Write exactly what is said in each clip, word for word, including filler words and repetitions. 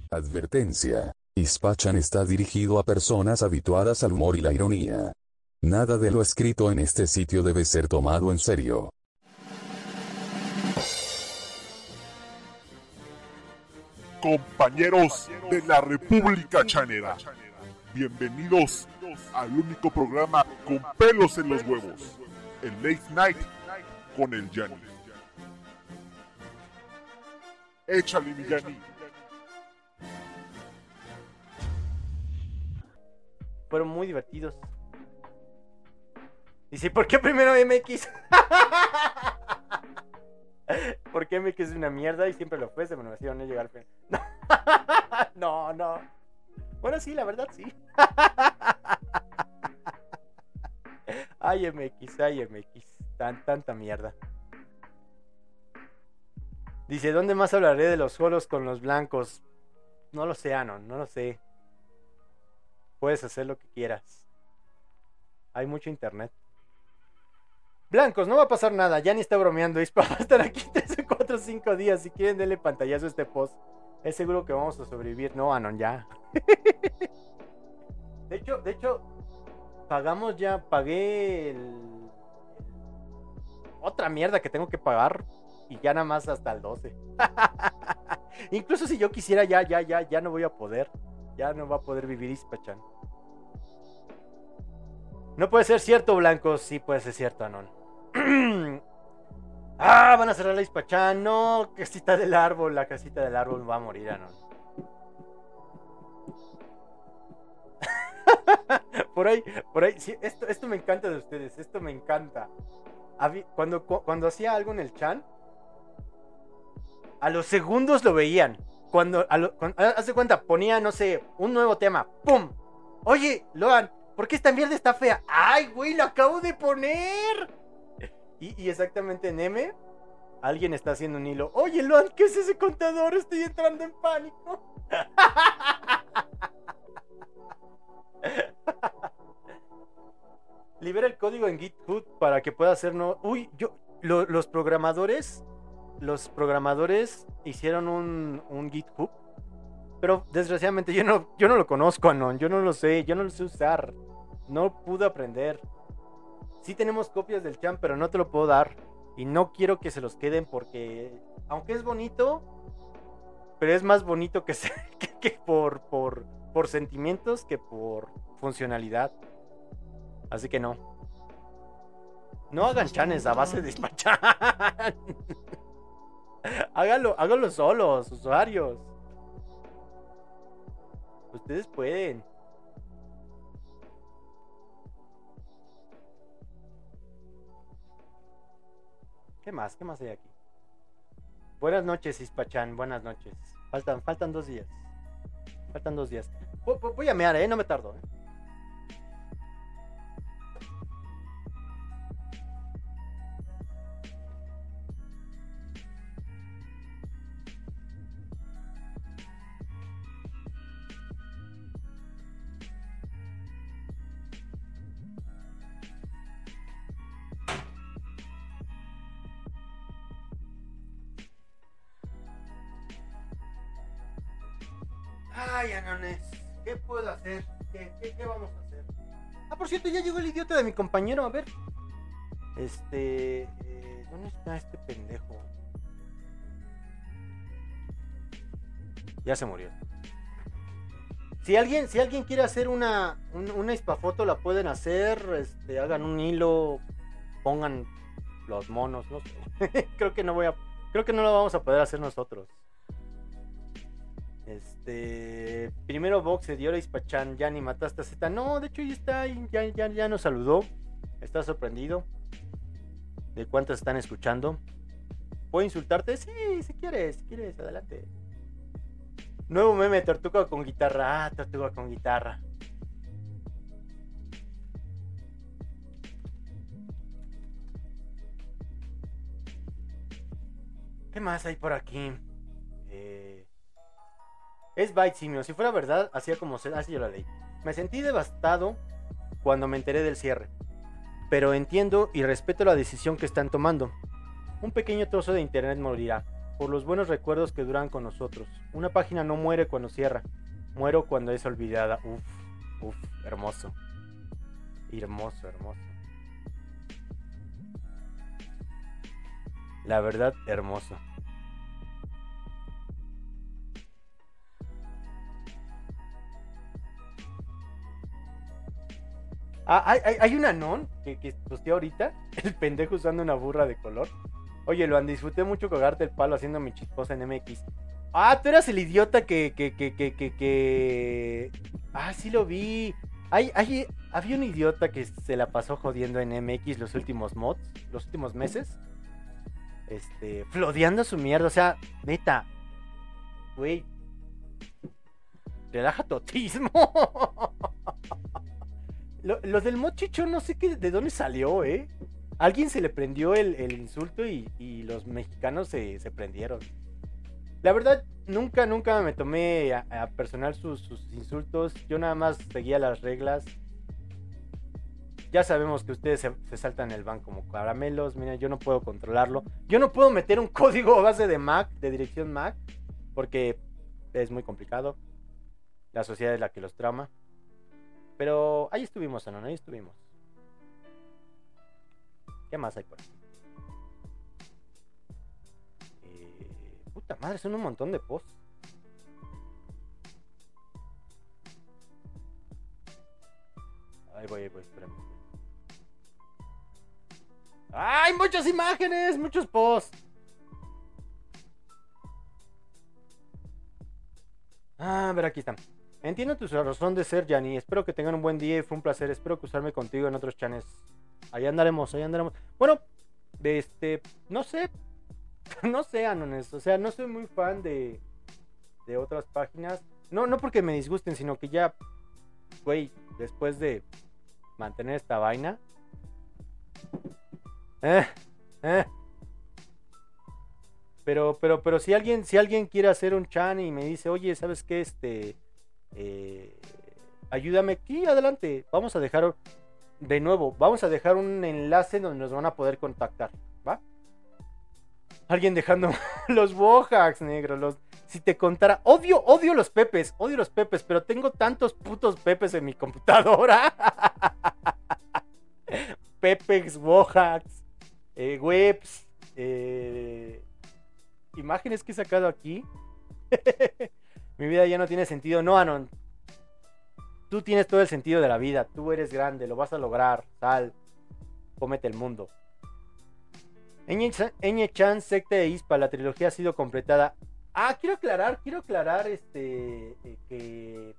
Advertencia. Ispachan está dirigido a personas habituadas al humor y la ironía. Nada de lo escrito en este sitio debe ser tomado en serio. Compañeros de la República Chanera, bienvenidos al único programa con pelos en los huevos, el Late Night con el Yanni. Échale, mi Yanni. Fueron muy divertidos. Dice, ¿por qué primero M X? Porque M X es una mierda y siempre lo fue, se me lo hicieron no llegar. No, no. Bueno, sí, la verdad, sí. Ay, M X, ay, M X. Tan, tanta mierda. Dice, ¿dónde más hablaré de los solos con los blancos? No lo sé, Anon, no lo sé. Puedes hacer lo que quieras. Hay mucho internet. Blancos, no va a pasar nada. Ya ni está bromeando. Ispa va a estar aquí tres, cuatro, cinco días. Si quieren, denle pantallazo a este post. Es seguro que vamos a sobrevivir. No, Anon, ya. De hecho, de hecho, pagamos ya. Pagué el... otra mierda que tengo que pagar. Y ya nada más hasta el doce. Incluso si yo quisiera, ya, ya, ya, ya no voy a poder. Ya no va a poder vivir Ispachan. No puede ser cierto, Blancos. Sí puede ser cierto, Anon. Ah, van a cerrar la Ispachan. No, casita del árbol. La casita del árbol va a morir, Anon. Por ahí, por ahí. Sí, esto, esto me encanta de ustedes. Esto me encanta. Cuando, cuando hacía algo en el chan, a los segundos lo veían. Cuando, a lo, cuando hace cuenta, ponía, no sé, un nuevo tema. ¡Pum! Oye, Loan, ¿por qué esta mierda está fea? ¡Ay, güey, lo acabo de poner! Y, y exactamente en M, alguien está haciendo un hilo. Oye, Loan, ¿qué es ese contador? Estoy entrando en pánico. Libera el código en GitHub para que pueda hacer no. Uy, yo, lo, los programadores, los programadores hicieron un, un GitHub, pero desgraciadamente yo no, yo no lo conozco, Anon. Yo no lo sé, yo no lo sé usar. No pude aprender. Sí tenemos copias del chan, pero no te lo puedo dar. Y no quiero que se los queden porque, aunque es bonito, pero es más bonito que, se, que, que por, por, por sentimientos que por funcionalidad. Así que no. No hagan chanes a base de Ispachan. Háganlo, háganlo solos, usuarios. Ustedes pueden. ¿Qué más? ¿Qué más hay aquí? Buenas noches, Ispachan. Buenas noches. Faltan, faltan dos días. Faltan dos días. Voy, voy a mear, ¿eh? No me tardo, ¿eh? Ay, Anones, ¿qué puedo hacer? ¿Qué, qué, ¿Qué vamos a hacer? Ah, por cierto, ya llegó el idiota de mi compañero, a ver. Este... Eh, ¿Dónde está este pendejo? Ya se murió. Si alguien, si alguien quiere hacer una, un, una ispafoto, la pueden hacer. Este, hagan un hilo, pongan los monos, no sé. Creo que no voy a... Creo que no lo vamos a poder hacer nosotros. Este, primero Vox se dio a Ispachan, ya ni mataste a Z. No, de hecho ya está, ya, ya, ya nos saludó. Está sorprendido de cuántos están escuchando. ¿Puedo insultarte? Sí, si quieres, si quieres, adelante. Nuevo meme, tortuga con guitarra. Ah, tortuga con guitarra. ¿Qué más hay por aquí? Eh... Es Byte Simio. Si fuera verdad, hacía como se... Así yo la leí. Me sentí devastado cuando me enteré del cierre. Pero entiendo y respeto la decisión que están tomando. Un pequeño trozo de internet morirá. por los buenos recuerdos que duran con nosotros. Una página no muere cuando cierra, muero cuando es olvidada. Uf, uf, hermoso. Hermoso, hermoso. La verdad, hermoso. Ah, hay, hay, hay un anón que, que posteé ahorita, el pendejo usando una burra de color. Oye, Luan, disfruté mucho colgarte el palo haciendo mi chisposa en M X. Ah, tú eras el idiota que, que, que, que, que, que... Ah, sí lo vi. Hay, hay, había un idiota que se la pasó jodiendo en M X los últimos mods, los últimos meses. Este, flodeando su mierda, o sea, neta. Güey. Relaja tu autismo. Lo, lo del mod chichón no sé qué, de dónde salió, ¿eh? Alguien se le prendió el, el insulto y, y los mexicanos se, se prendieron. La verdad, nunca, nunca me tomé a, a personal sus, sus insultos. Yo nada más seguía las reglas. Ya sabemos que ustedes se, se saltan el ban como caramelos. Miren, yo no puedo controlarlo. Yo no puedo meter un código a base de M A C, de dirección M A C, porque es muy complicado. La sociedad es la que los trama. Pero ahí estuvimos, Anon, ahí estuvimos. ¿Qué más hay por aquí? Eh, puta madre, son un montón de posts. Ahí voy, ahí voy, espérame. ¡Ay, muchas imágenes! Muchos posts. Ah, a ver, aquí están. Entiendo tu razón de ser, Yanni. Espero que tengan un buen día y fue un placer. Espero cruzarme contigo en otros channels. Ahí andaremos, ahí andaremos. Bueno, de este, no sé, no sé, Anones. O sea, no soy muy fan de, de otras páginas. No, no porque me disgusten, sino que ya, güey, después de mantener esta vaina. Eh, eh. Pero, pero, pero si alguien, si alguien quiere hacer un chan y me dice, oye, ¿sabes qué? Este, eh, ayúdame aquí, adelante. Vamos a dejar, de nuevo, vamos a dejar un enlace donde nos van a poder contactar, ¿va? Alguien dejando los Bojax, negro, los... Si te contara, odio, odio los pepes, odio los pepes, pero tengo tantos putos pepes en mi computadora. Pepex, Bojax, eh, webs, eh... imágenes que he sacado aquí. Mi vida ya no tiene sentido. No, Anon. Tú tienes todo el sentido de la vida. Tú eres grande, lo vas a lograr. Sal, cómete el mundo. Eñe-chan, secta de Ispa, la trilogía ha sido completada. Ah, quiero aclarar, quiero aclarar este eh, que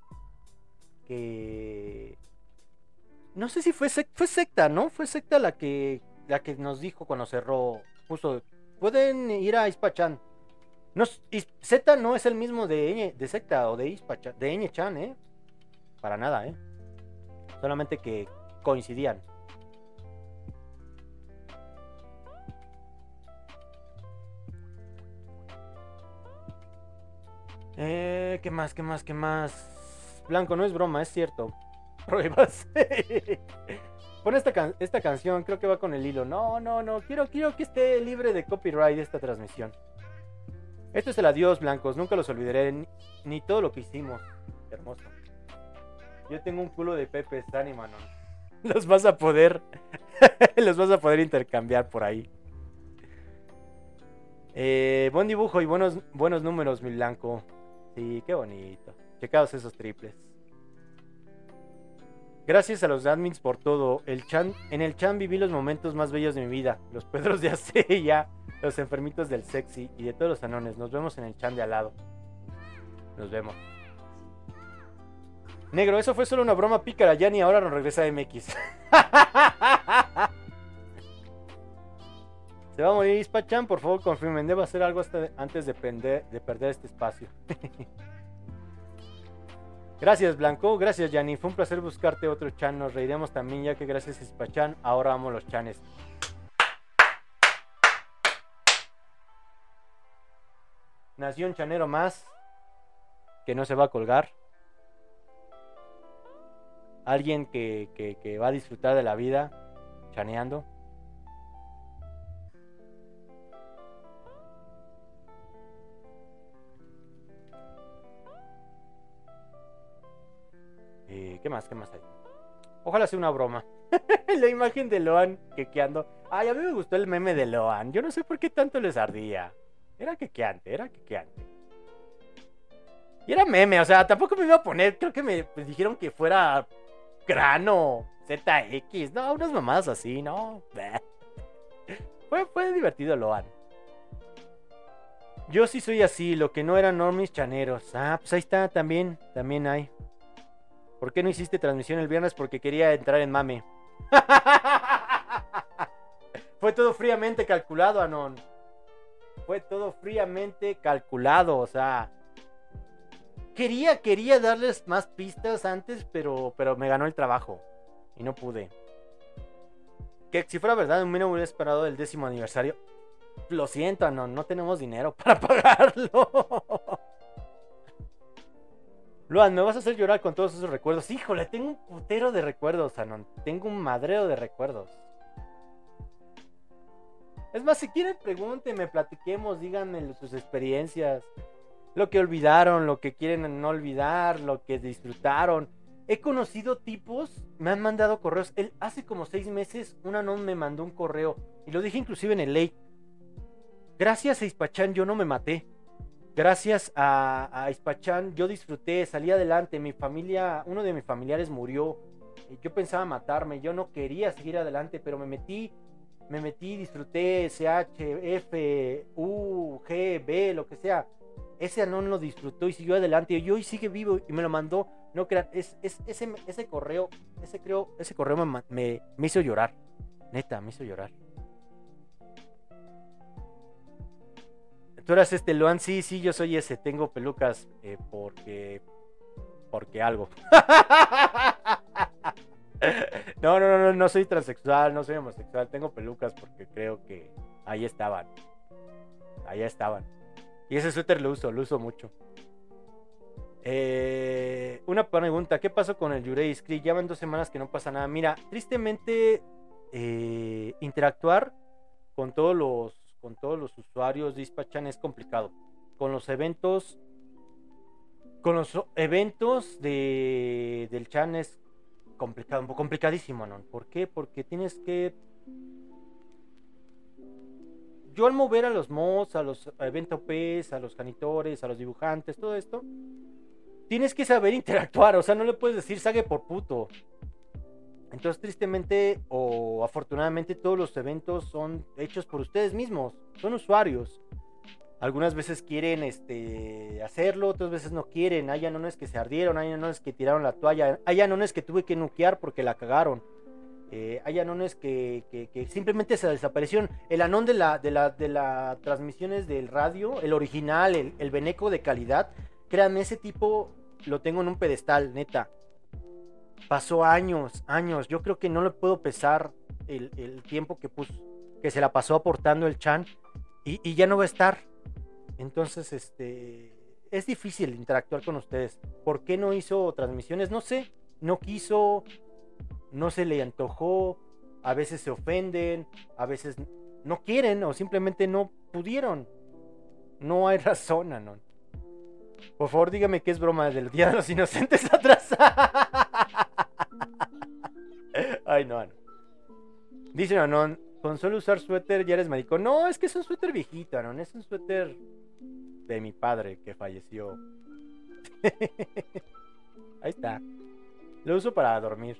que no sé si fue secta, fue secta, ¿no? Fue secta la que la que nos dijo cuando cerró. Puso, pueden ir a Ispa-chan. No, Z no es el mismo de, Eñe, de secta o de Ispa-chan, de Eñe-chan, ¿eh? Para nada, ¿eh? Solamente que coincidían. Eh, ¿qué más, qué más, qué más? Blanco, no es broma, es cierto. Pruebas. Pon esta, can esta canción, creo que va con el hilo. No, no, no, quiero, quiero que esté libre de copyright esta transmisión. Esto es el adiós, blancos, nunca los olvidaré, ni, ni todo lo que hicimos. Hermoso. Yo tengo un culo de pepes, ánimo, ¿no? Los vas a poder, los vas a poder intercambiar por ahí. Eh, buen dibujo y buenos, buenos números, mi blanco. Sí, qué bonito. Checaos esos triples. Gracias a los admins por todo. El chan, en el chan viví los momentos más bellos de mi vida. Los pedros de Acella, los enfermitos del sexy y de todos los anones. Nos vemos en el chan de al lado. Nos vemos. Negro, eso fue solo una broma pícara. Ya ni ahora nos regresa a M X. Se va a morir Ispa-chan, por favor confirmen. Debo hacer algo hasta antes de, pender, de perder este espacio. Gracias, Blanco. Gracias, Yanni. Fue un placer buscarte otro chan. Nos reiremos también, ya que gracias a Ispa-chan ahora amo los chanes. Nació un chanero más que no se va a colgar. Alguien que, que, que va a disfrutar de la vida chaneando. Eh, ¿Qué más? ¿Qué más hay? Ojalá sea una broma. La imagen de Loan quequeando. Ay, a mí me gustó el meme de Loan. Yo no sé por qué tanto les ardía. Era quequeante, era quequeante. Y era meme, o sea, tampoco me iba a poner. Creo que me pues, dijeron que fuera Grano, Z X. No, unas mamadas así, ¿no? Fue, fue divertido Loan. Yo sí soy así, lo que no eran normis chaneros. Ah, pues ahí está, también, también hay. ¿Por qué no hiciste transmisión el viernes? Porque quería entrar en mame. Fue todo fríamente calculado, Anon. Fue todo fríamente calculado, o sea. Quería, quería darles más pistas antes, pero, pero me ganó el trabajo. Y no pude. Que si fuera verdad, me hubiera esperado el décimo aniversario. Lo siento, Anon, no tenemos dinero para pagarlo. Luan, me vas a hacer llorar con todos esos recuerdos. Híjole, tengo un putero de recuerdos, Anon. Tengo un madreo de recuerdos. Es más, si quieren, pregúntenme, platiquemos, díganme sus experiencias. Lo que olvidaron, lo que quieren no olvidar, lo que disfrutaron. He conocido tipos, me han mandado correos. Él, hace como seis meses, un Anon me mandó un correo. Y lo dije inclusive en el late. Gracias a Ispachán yo no me maté. Gracias a, a Ispachán yo disfruté, salí adelante. Mi familia, uno de mis familiares murió. Yo pensaba matarme, yo no quería seguir adelante, pero me metí, me metí, disfruté. S H, F, U, G, B, lo que sea. Ese Anon lo disfrutó y siguió adelante. Y hoy sigue vivo y me lo mandó. No crean, es, es, ese, ese correo, ese, creo, ese correo me, me, me hizo llorar. Neta, me hizo llorar. Tú eras este Loan, sí, sí, yo soy ese. Tengo pelucas eh, porque. Porque algo. No, no, no, no, no soy transexual, no soy homosexual. Tengo pelucas porque creo que ahí estaban. Ahí estaban. Y ese suéter lo uso, lo uso mucho. Eh, una pregunta, ¿qué pasó con el Yurei Script? Ya van dos semanas que no pasa nada. Mira, tristemente eh, interactuar con todos los con todos los usuarios de Ispachan es complicado. Con los eventos con los eventos de del chan es complicado, complicadísimo, ¿no? ¿Por qué? Porque tienes que yo al mover a los mods, a los evento P's, a los janitores, a los dibujantes, todo esto, tienes que saber interactuar, o sea, no le puedes decir sague por puto. Entonces, tristemente o afortunadamente, todos los eventos son hechos por ustedes mismos, son usuarios. Algunas veces quieren este, hacerlo, otras veces no quieren. Hay anones que se ardieron, hay anones que tiraron la toalla, hay anones que tuve que nukear porque la cagaron. Eh, hay anones que, que, que simplemente se desaparecieron. El anón de la, de la, de las transmisiones del radio, el original, el, el Beneco de calidad, créanme, ese tipo lo tengo en un pedestal, neta. Pasó años, años. Yo creo que no le puedo pesar el, el tiempo que puso, que se la pasó aportando el chan y, y ya no va a estar. Entonces, este, es difícil interactuar con ustedes. ¿Por qué no hizo transmisiones? No sé, no quiso, no se le antojó, a veces se ofenden, a veces no quieren o simplemente no pudieron. No hay razón, Anon. Por favor, dígame que es broma del Día de los Inocentes atrás. Ay, no, no. Dice Anon, con solo usar suéter ya eres maricón. No, es que es un suéter viejito, Anon. Es un suéter de mi padre que falleció. Ahí está. Lo uso para dormir.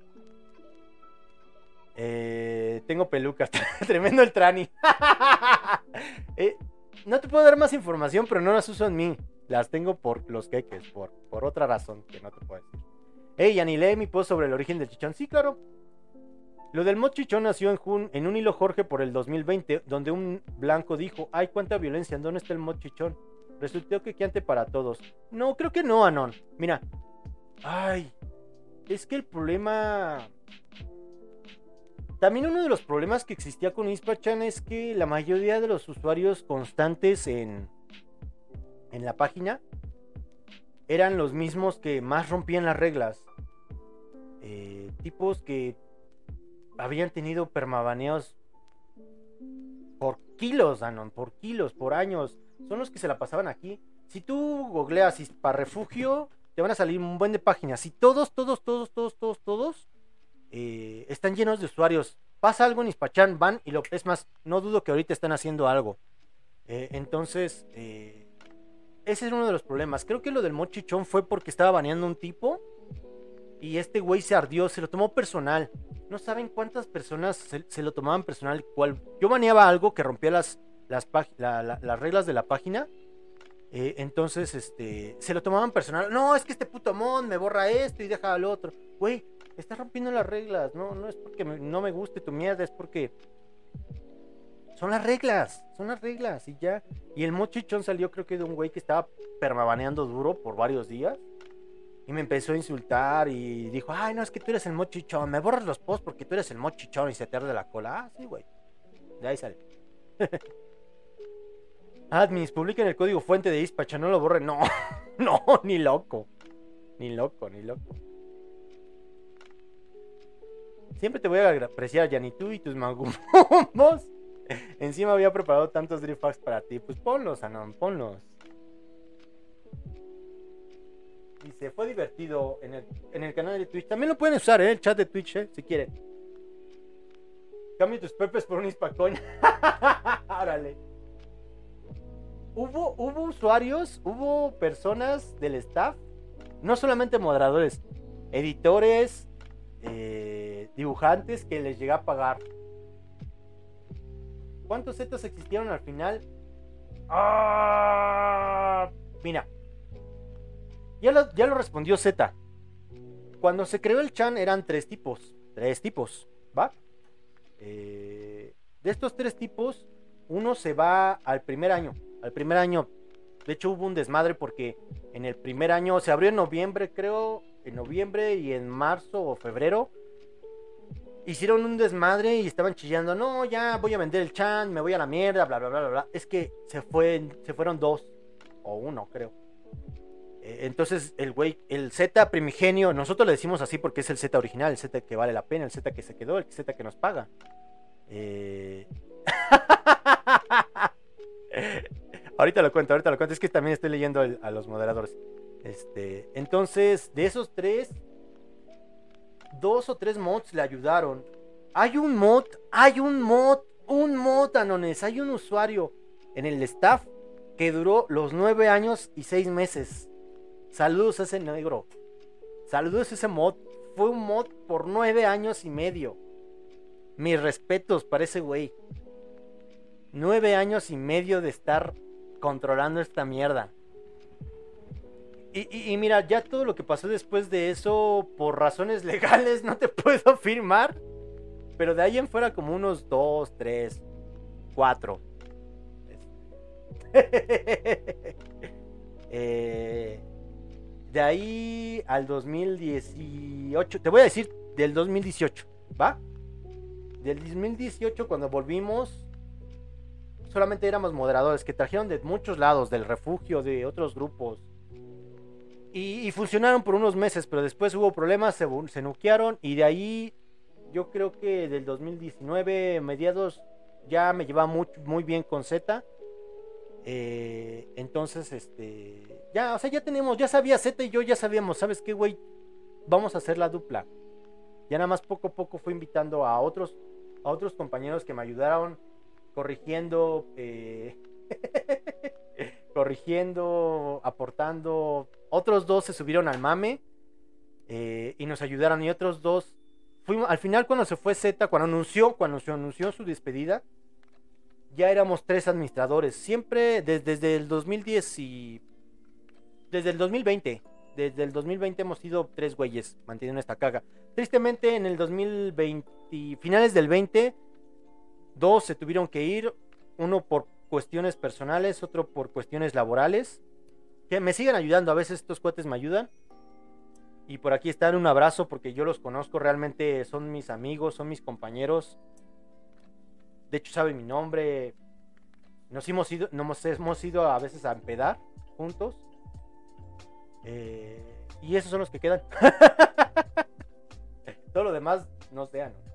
Eh, tengo pelucas. Tremendo el trani. eh, no te puedo dar más información, pero no las uso en mí. Las tengo por los queques, por, por otra razón que no te puedo decir. Hey, anilé mi post sobre el origen del chichón. Sí, claro. Lo del mod chichón nació en, Jun, en un hilo Jorge por el dos mil veinte, donde un blanco dijo, ay, cuánta violencia, ¿dónde está el mod chichón? Resultó quequeante para todos. No, creo que no, Anon. Mira. Ay, es que el problema... También uno de los problemas que existía con Ispachan es que la mayoría de los usuarios constantes en, en la página eran los mismos que más rompían las reglas. Eh, tipos que habían tenido permabaneos por kilos, Anon, por kilos, por años. Son los que se la pasaban aquí. Si tú googleas para refugio, te van a salir un buen de páginas. Y todos, todos, todos, todos, todos, todos eh, están llenos de usuarios. Pasa algo en Hispachan, van y lo... Es más, no dudo que ahorita están haciendo algo. Eh, entonces, eh, ese es uno de los problemas. Creo que lo del mod chichón fue porque estaba baneando un tipo y este güey se ardió, se lo tomó personal. No saben cuántas personas se, se lo tomaban personal. Cual, yo baneaba algo que rompía las, las, la, la, las reglas de la página. Eh, entonces, este, se lo tomaban personal. No, es que este puto mod me borra esto y deja al otro. Güey, estás rompiendo las reglas. No, no es porque me, no me guste tu mierda, es porque... Son las reglas, son las reglas y ya. Y el mod chichón salió creo que de un güey que estaba permabaneando duro por varios días. Y me empezó a insultar y dijo, ay no, es que tú eres el mod chichón, me borras los posts porque tú eres el mod chichón y se te arde la cola. Ah, sí, güey. De ahí sale. Admins, publiquen el código fuente de Ispacha, no lo borren. No, no, ni loco. Ni loco, ni loco. Siempre te voy a apreciar, Yanni, tú y tus magumos. Encima había preparado tantos drift facts para ti. Pues ponlos, Anon, ponlos. Dice, fue divertido en el, en el canal de Twitch. También lo pueden usar, ¿eh? El chat de Twitch, ¿eh? Si quieren. Cambio tus pepes por un Hispacoin. Órale. Hubo, hubo usuarios, hubo personas del staff, no solamente moderadores, editores, eh, dibujantes que les llegué a pagar. ¿Cuántos zetas existieron al final? Ah, mira, ya lo, ya lo respondió Z. Cuando se creó el Chan eran tres tipos, tres tipos, ¿va? Eh, de estos tres tipos, uno se va al primer año. Al primer año, de hecho hubo un desmadre porque en el primer año se abrió en noviembre, creo, en noviembre y en marzo o febrero. Hicieron un desmadre y estaban chillando, no, ya voy a vender el Chan, me voy a la mierda, bla, bla, bla, bla, bla. Es que se, fue, se fueron dos, o uno, creo. Eh, entonces, el güey, el Z primigenio, nosotros le decimos así porque es el Z original, el Z que vale la pena, el Z que se quedó, el Z que nos paga. Eh... ahorita lo cuento, ahorita lo cuento, es que también estoy leyendo el, a los moderadores. Este, entonces, de esos tres... Dos o tres mods le ayudaron. Hay un mod, hay un mod, un mod, Anones. Hay un usuario en el staff que duró los nueve años y seis meses. Saludos a ese negro. Saludos a ese mod. Fue un mod por nueve años y medio. Mis respetos para ese güey. Nueve años y medio de estar controlando esta mierda. Y, y, y mira, ya todo lo que pasó después de eso, por razones legales, no te puedo afirmar. Pero de ahí en fuera como unos dos, tres, cuatro. eh, de ahí al dos mil dieciocho, te voy a decir del dos mil dieciocho, ¿va? Del dos mil dieciocho cuando volvimos, solamente éramos moderadores que trajeron de muchos lados, del refugio, de otros grupos. Y, y funcionaron por unos meses, pero después hubo problemas, se, se nuquearon y de ahí yo creo que del dos mil diecinueve, mediados, ya me llevaba muy, muy bien con Z. Eh, entonces, este, ya, o sea, ya tenemos, ya sabía Z y yo ya sabíamos, ¿sabes qué, güey? Vamos a hacer la dupla. Ya nada más poco a poco fue invitando a otros, a otros compañeros que me ayudaron corrigiendo, eh, corrigiendo, aportando. Otros dos se subieron al mame eh, y nos ayudaron. Y otros dos, fuimos, al final cuando se fue Z, cuando anunció, cuando se anunció su despedida, ya éramos tres administradores. Siempre desde, desde el dos mil diez y desde el dos mil veinte. Desde el dos mil veinte hemos sido tres güeyes manteniendo esta caga. Tristemente en el dos mil veinte, finales del veinte, dos se tuvieron que ir. Uno por cuestiones personales, otro por cuestiones laborales. Que me siguen ayudando, a veces estos cuates me ayudan. Y por aquí están, un abrazo porque yo los conozco, realmente son mis amigos, son mis compañeros. De hecho saben mi nombre. Nos hemos ido, nos hemos ido a veces a empedar juntos. Eh, y esos son los que quedan. Todo lo demás no sé, ¿no?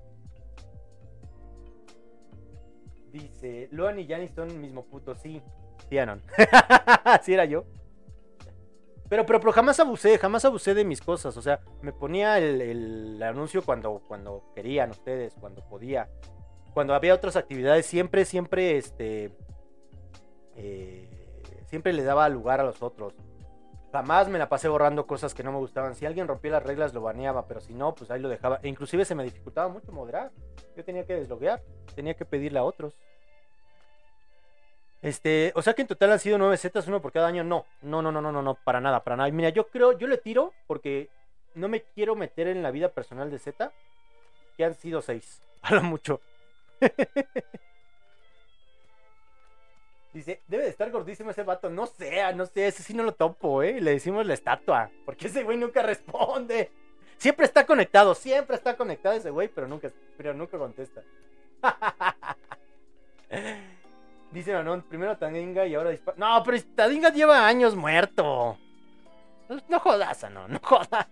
Dice, Loan y Yanni son el mismo puto, sí. Sí, Anon. Sí era yo. Pero, pero, pero jamás abusé, jamás abusé de mis cosas. O sea, me ponía el, el anuncio cuando, cuando querían ustedes, cuando podía. Cuando había otras actividades, siempre, siempre, este... Eh, siempre le daba lugar a los otros. Jamás me la pasé borrando cosas que no me gustaban. Si alguien rompía las reglas, lo baneaba, pero si no, pues ahí lo dejaba. E inclusive se me dificultaba mucho moderar. Yo tenía que desloguear, tenía que pedirle a otros. Este, o sea que en total han sido nueve zetas, uno por cada año. No, no, no, no, no, no, no, para nada, para nada. Y mira, yo creo, yo le tiro porque no me quiero meter en la vida personal de Z, que han sido seis, a lo mucho. Dice, debe de estar gordísimo ese vato. No sé, no sé, ese sí no lo topo, eh. Le decimos la estatua, porque ese güey nunca responde. Siempre está conectado, siempre está conectado ese güey, pero nunca, pero nunca contesta. Dice Manon, primero Tadinga y ahora dispara. No, pero Tadinga lleva años muerto. No, no jodas, no, no jodas.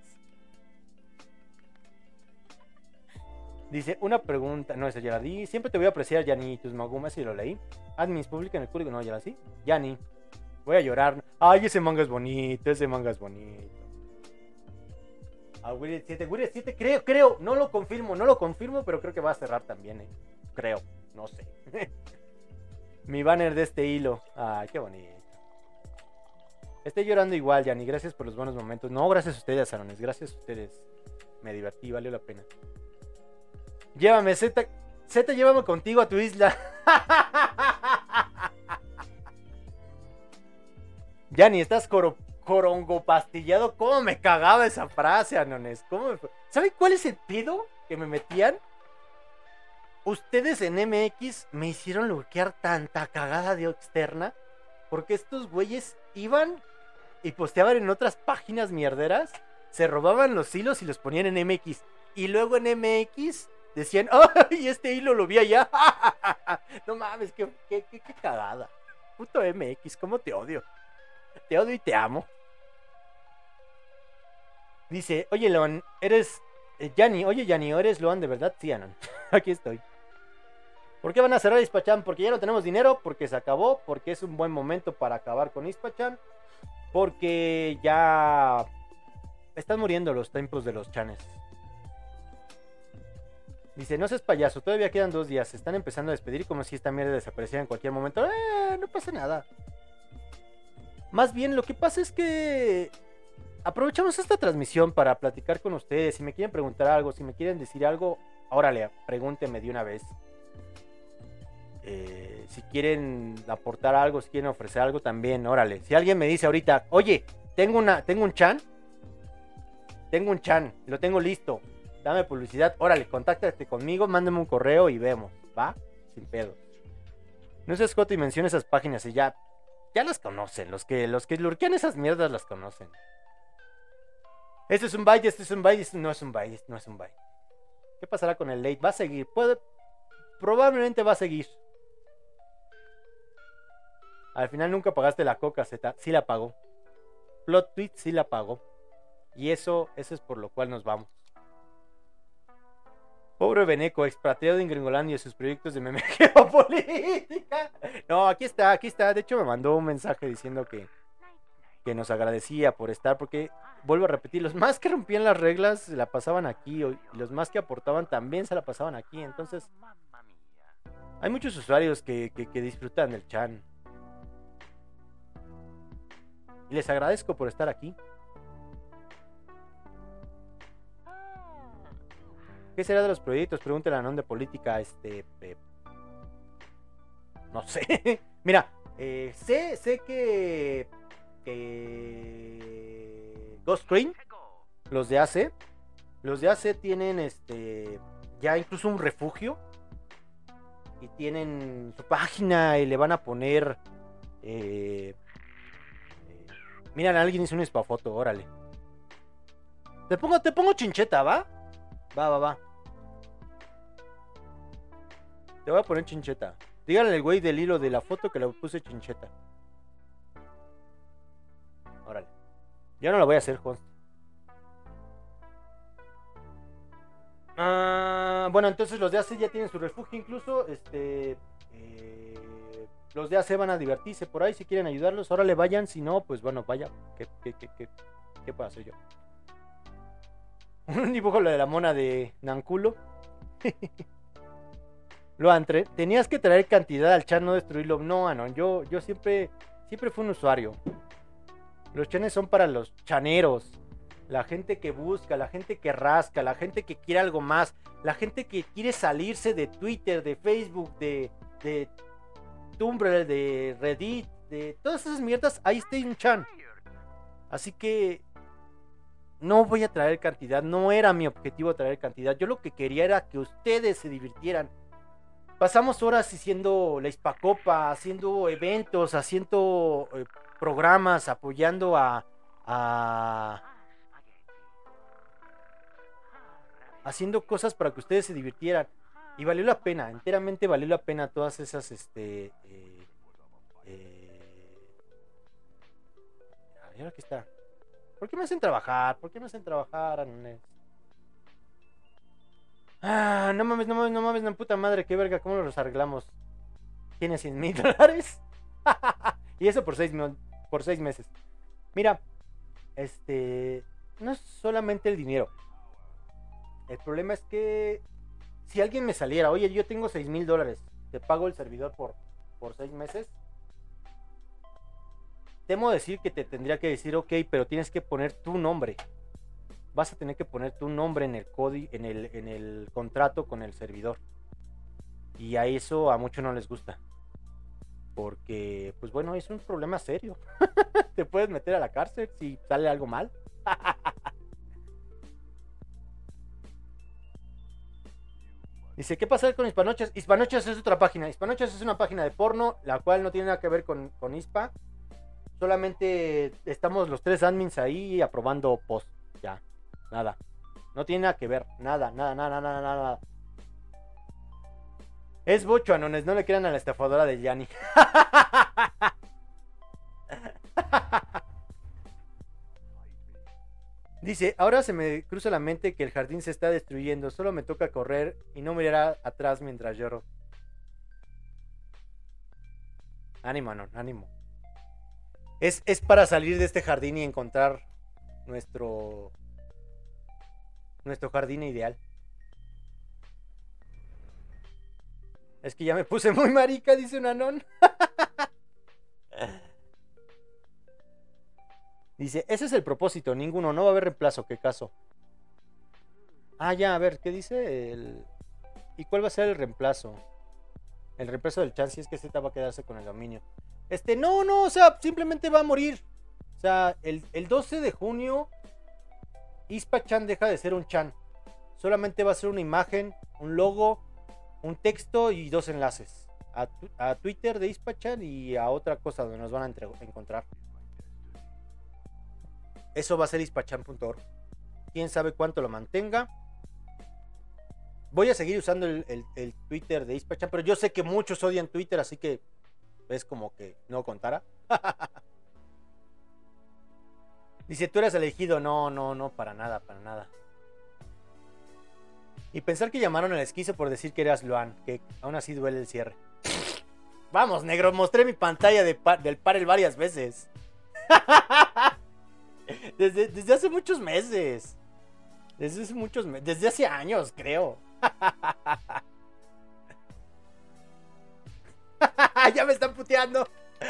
Dice, una pregunta. No, esa ya la di. Siempre te voy a apreciar, Yanni, tus magumas, si lo leí. Admins publica en el código. No, ya la sí. Yanni, voy a llorar. Ay, ese manga es bonito, ese manga es bonito. Ah, Willy siete, Willy siete, creo, creo. No lo confirmo, no lo confirmo, pero creo que va a cerrar también, eh. Creo, no sé. Mi banner de este hilo. Ay, qué bonito. Estoy llorando igual, Yanni. Gracias por los buenos momentos. No, gracias a ustedes, Arones. Gracias a ustedes. Me divertí, valió la pena. Llévame, Z. Z, llévame contigo a tu isla. Yanni, estás coro, corongo pastillado. ¿Cómo me cagaba esa frase, Anones? ¿Cómo me... ¿Saben cuál es el pedo que me metían? Ustedes en M X me hicieron bloquear tanta cagada de externa. Porque estos güeyes iban y posteaban en otras páginas mierderas. Se robaban los hilos y los ponían en M X. Y luego en M X decían, ¡ay, este hilo lo vi allá! No mames, qué, qué, qué, qué cagada. Puto M X, cómo te odio. Te odio y te amo. Dice, oye, Leon, eres... Eh, Yanni, oye, Yanni, ¿eres Loan de verdad? Sí, Anon. Aquí estoy. ¿Por qué van a cerrar Ispachan? Porque ya no tenemos dinero, porque se acabó, porque es un buen momento para acabar con Ispachan, porque ya están muriendo los tiempos de los chanes. Dice, no seas payaso, todavía quedan dos días, se están empezando a despedir como si esta mierda desapareciera en cualquier momento. Eh, no pasa nada. Más bien, lo que pasa es que aprovechamos esta transmisión para platicar con ustedes. Si me quieren preguntar algo, si me quieren decir algo, órale, pregúntenme de una vez. Eh, si quieren aportar algo, si quieren ofrecer algo también, órale. Si alguien me dice ahorita, oye, tengo una, tengo un chan, tengo un chan, lo tengo listo, dame publicidad, órale, contáctate conmigo, mándame un correo y vemos, ¿va? Sin pedo. No seas joto y menciona esas páginas y ya, ya las conocen, los que, los que lurquean esas mierdas las conocen. Este es un byte, este es un byte, este no es un byte, este no es un byte. ¿Qué pasará con el late? Va a seguir, puede, probablemente va a seguir. Al final nunca pagaste la coca, Z. Sí la pagó. Plot tweet sí la pagó. Y eso, eso es por lo cual nos vamos. Pobre Beneco, expatriado en Gringolandia y sus proyectos de meme geopolítica. No, aquí está, aquí está. De hecho me mandó un mensaje diciendo que, que nos agradecía por estar. Porque, vuelvo a repetir, los más que rompían las reglas se la pasaban aquí. Y los más que aportaban también se la pasaban aquí. Entonces, hay muchos usuarios que, que, que disfrutan del chan. Y les agradezco por estar aquí. ¿Qué será de los proyectos? Pregúntale a Anon de política. Este. Eh, no sé. Mira, eh, sé, sé que. que. Ghost Train, los de A C. Los de A C tienen este. Ya incluso un refugio. Y tienen su página y le van a poner. Eh. Miren, alguien hizo una spafoto, órale. Te pongo, te pongo chincheta, ¿va? Va, va, va. Te voy a poner chincheta. Díganle al güey del hilo de la foto que le puse chincheta. Órale. Ya no la voy a hacer, host. Ah, bueno, entonces los de A C ya tienen su refugio incluso. Este... Eh, los de A C van a divertirse por ahí, si quieren ayudarlos, ahora le vayan, si no, pues bueno, vaya, ¿qué, qué, qué, qué, qué puedo hacer yo? Un dibujo lo de la mona de Nanculo. Lo entre, tenías que traer cantidad al chan, no destruirlo. No, Anon, yo, yo siempre, siempre fui un usuario. Los chanes son para los chaneros, la gente que busca, la gente que rasca, la gente que quiere algo más, la gente que quiere salirse de Twitter, de Facebook, de, de Tumblr, de Reddit, de todas esas mierdas. Ahí está un chan. Así que no voy a traer cantidad, no era mi objetivo traer cantidad. Yo lo que quería era que ustedes se divirtieran. Pasamos horas haciendo la Hispacopa, haciendo eventos, haciendo eh, programas, apoyando a, a... haciendo cosas para que ustedes se divirtieran. Y valió la pena, enteramente valió la pena todas esas, este... Eh, eh... A ver, aquí está. ¿Por qué me hacen trabajar? ¿Por qué me hacen trabajar, Anones? Ah, no mames, no mames, no mames, no puta madre, qué verga, ¿cómo los arreglamos? ¿Tienes cien mil dólares? Y eso por seis, por seis meses. Mira, este, no es solamente el dinero. El problema es que si alguien me saliera, oye, yo tengo seis mil dólares, te pago el servidor por, por seis meses. Temo decir que te tendría que decir, ok, pero tienes que poner tu nombre. Vas a tener que poner tu nombre en el código, en el, en el contrato con el servidor. Y a eso a muchos no les gusta. Porque, pues bueno, es un problema serio. Te puedes meter a la cárcel si sale algo mal. Dice, ¿qué pasa con Hispanochas? Hispanochas es otra página. Hispanochas es una página de porno, la cual no tiene nada que ver con, con Hispa. Solamente estamos los tres admins ahí aprobando post. Ya. Nada, no tiene nada que ver, nada, nada, nada, nada, nada. Es bocho, Anones, no le crean a la estafadora de Yanni. Dice, ahora se me cruza la mente que el jardín se está destruyendo, solo me toca correr y no mirar atrás mientras lloro. Ánimo, Anon, ánimo. Es, es para salir de este jardín y encontrar nuestro... nuestro jardín ideal. Es que ya me puse muy marica, dice un Anón. Dice, ese es el propósito, ninguno, no va a haber reemplazo, ¿qué caso? Ah, ya, a ver, ¿qué dice? El... ¿Y cuál va a ser el reemplazo? El reemplazo del chan, si es que Z va a quedarse con el dominio. Este, no, no, o sea, simplemente va a morir. O sea, el, el doce de junio... Hispachan deja de ser un chan. Solamente va a ser una imagen, un logo, un texto y dos enlaces. A, tu, a Twitter de Hispachan y a otra cosa donde nos van a entre, encontrar. Eso va a ser hispachan punto org. Quién sabe cuánto lo mantenga. Voy a seguir usando el, el, el Twitter de Hispachan, pero yo sé que muchos odian Twitter, así que es como que no contara. Dice, tú eras elegido. No, no, no, para nada, para nada. Y pensar que llamaron al esquizo por decir que eras Luan, que aún así duele el cierre. Vamos, negro, mostré mi pantalla de pa del Parel varias veces. Desde, desde hace muchos meses. Desde hace muchos meses. Desde hace años, creo. Ya me están puteando.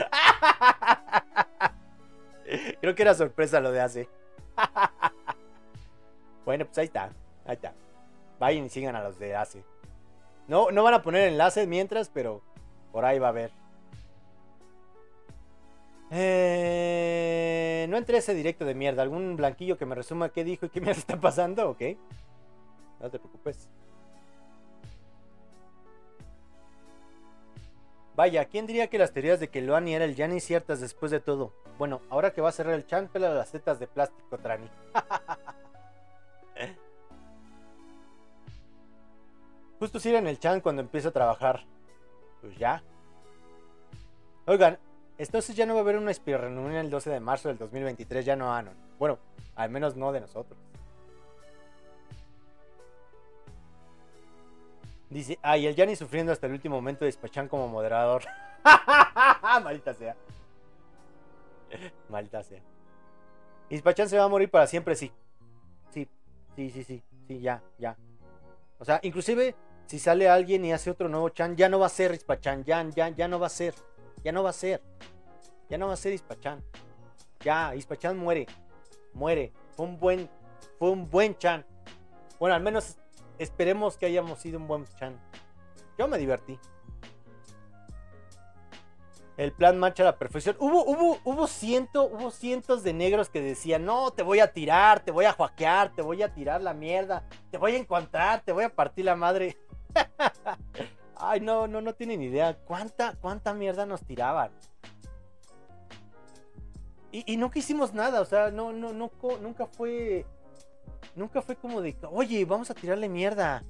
Creo que era sorpresa lo de hace. Bueno, pues ahí está. Ahí está. Vayan y sigan a los de hace. No, no van a poner enlaces mientras, pero por ahí va a haber. Eh, no entré a ese directo de mierda. ¿Algún blanquillo que me resuma qué dijo y qué me está pasando? Ok. No te preocupes. Vaya, ¿quién diría que las teorías de que Loani era el Yanni ciertas después de todo? Bueno, ahora que va a cerrar el chan, pela las tetas de plástico, Trani. Justo si era en el chan cuando empiezo a trabajar. Pues ya. Oigan, entonces ya no va a haber una reunión el doce de marzo del dos mil veintitrés, ya no Anon. Bueno, al menos no de nosotros. Dice, ay, el Yanni sufriendo hasta el último momento de Hispachan como moderador. Maldita sea. Maldita sea. Ispachan se va a morir para siempre, sí. Sí, sí, sí, sí. Sí, ya, ya. O sea, inclusive, si sale alguien y hace otro nuevo Chan, ya no va a ser Ispachan. Ya, ya, ya no va a ser. Ya no va a ser. Ya no va a ser Ispachan. Ya, Ispachan muere. Muere. Fue un buen. Fue un buen Chan. Bueno, al menos esperemos que hayamos sido un buen Chan. Yo me divertí. El plan marcha a la perfección. Hubo, hubo, hubo ciento, hubo cientos de negros que decían, no, te voy a tirar, te voy a juaquear, te voy a tirar la mierda, te voy a encontrar, te voy a partir la madre. Ay, no, no, no tienen idea cuánta, cuánta mierda nos tiraban. Y, y nunca hicimos nada, o sea, no, no, no, nunca fue, nunca fue como de, oye, vamos a tirarle mierda.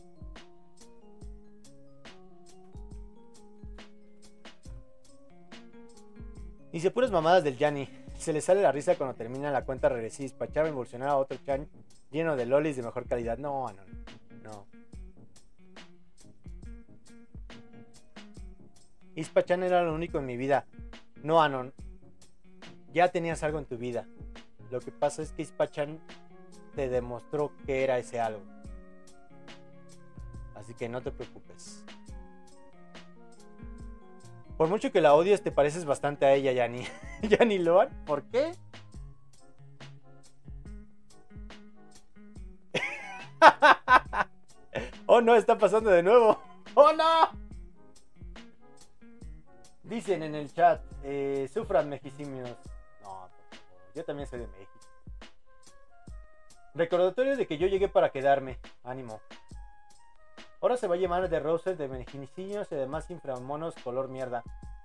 Dice puras mamadas del Yanni. Se le sale la risa cuando termina la cuenta regresiva. Ispachar a evolucionar a otro Chan lleno de lolis de mejor calidad. No, no, no. Ispachan era lo único en mi vida. No, Anon. Ya tenías algo en tu vida. Lo que pasa es que Ispachan te demostró que era ese algo. Así que no te preocupes. Por mucho que la odies, te pareces bastante a ella, Yanni. Yanni Loan, ¿por qué? Oh no, está pasando de nuevo. Oh no. Dicen en el chat, eh, sufran mexicimios. No, yo también soy de México. Recordatorio de que yo llegué para quedarme. Ánimo. Ahora se va a llamar de Roses, de mexicimios y demás inframonos color mierda.